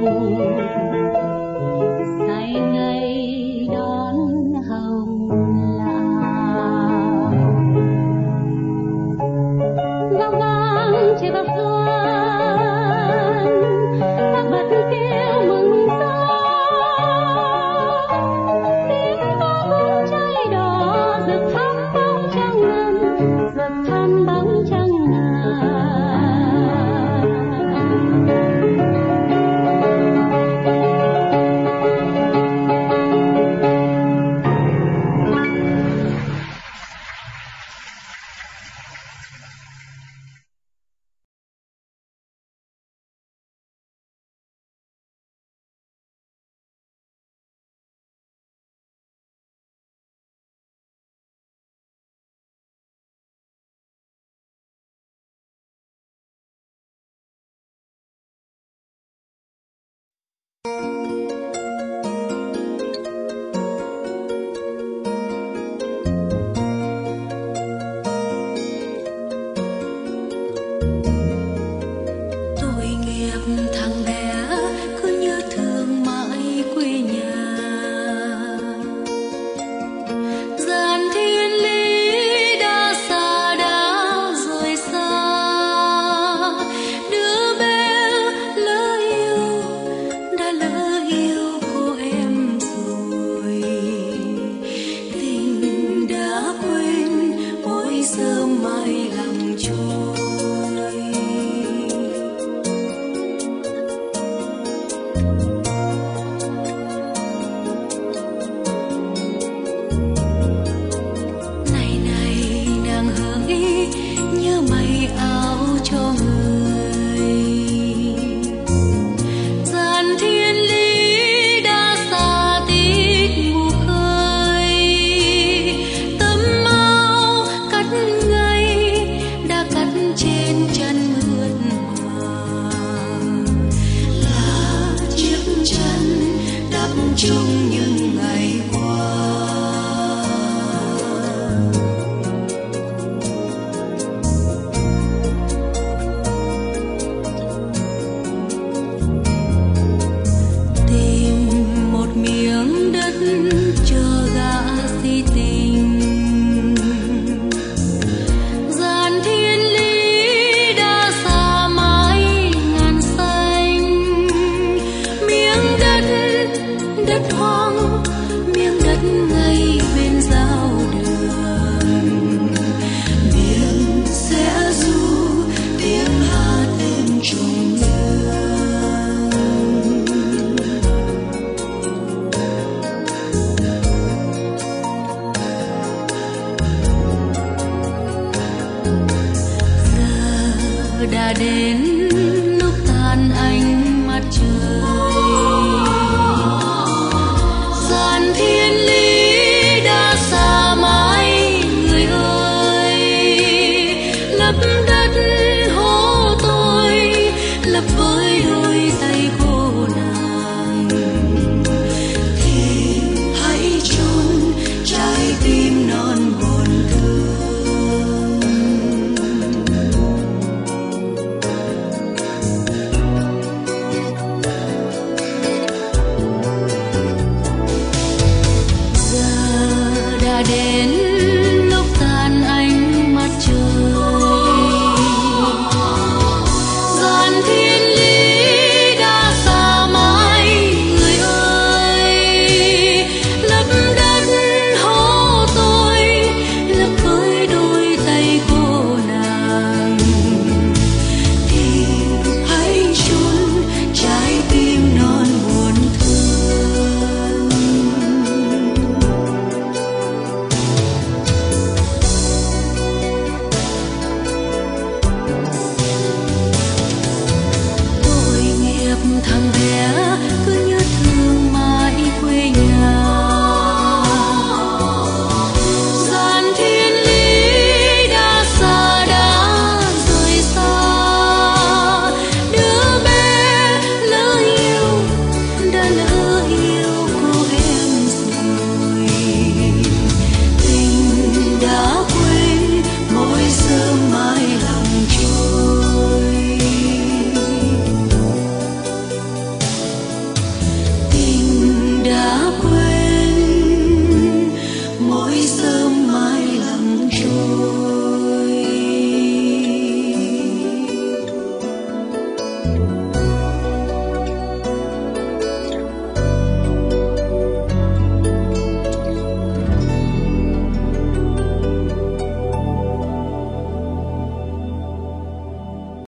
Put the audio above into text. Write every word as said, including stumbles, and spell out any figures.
say ngày đón hồng lào. Vang vang trên bờ xuân các bật kêu mừng gió, tiếng ca bóng cháy đỏ rực thắm bóng trăng ngần, rực thắm bóng trăng ngần. Thằng bé cứ nhớ thương mãi quê nhà, dàn thiên lý đã xa đã rời xa, đứa bé lỡ yêu đã lỡ yêu cô em rồi, tình đã quên ôi sớm mai lặng trôi. Chung những ngày qua, tìm một miếng đất chờ gã si tình, dàn thiên lý đã xa mãi ngàn xanh, miếng đất đất hoang